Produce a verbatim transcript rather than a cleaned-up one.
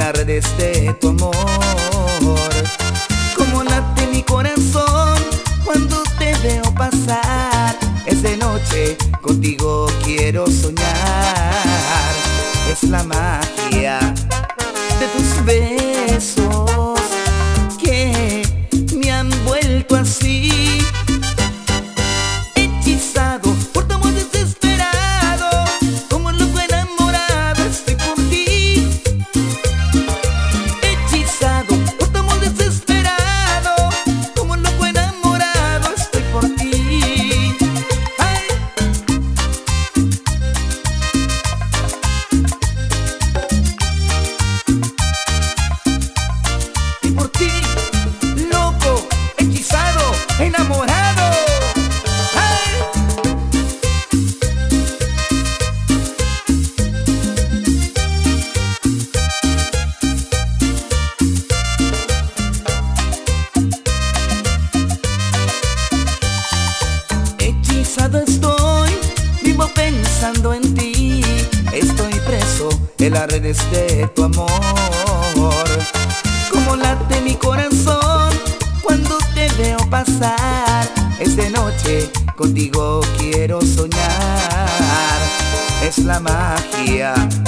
las redes de tu amor. Como late mi corazón cuando te veo pasar. Es de noche, contigo quiero soñar. Es la magia de tus besos que me han vuelto así. Hechizado por tu amor desesperado, como loco enamorado estoy por ti. Hechizado por tu amor desesperado, como loco enamorado estoy por ti. Ay. Y por ti, loco, hechizado, enamorado. Hechizado estoy, vivo pensando en ti. Estoy preso en las redes de tu amor. Como late mi corazón cuando te veo pasar. Es de noche, contigo quiero soñar. Es la magia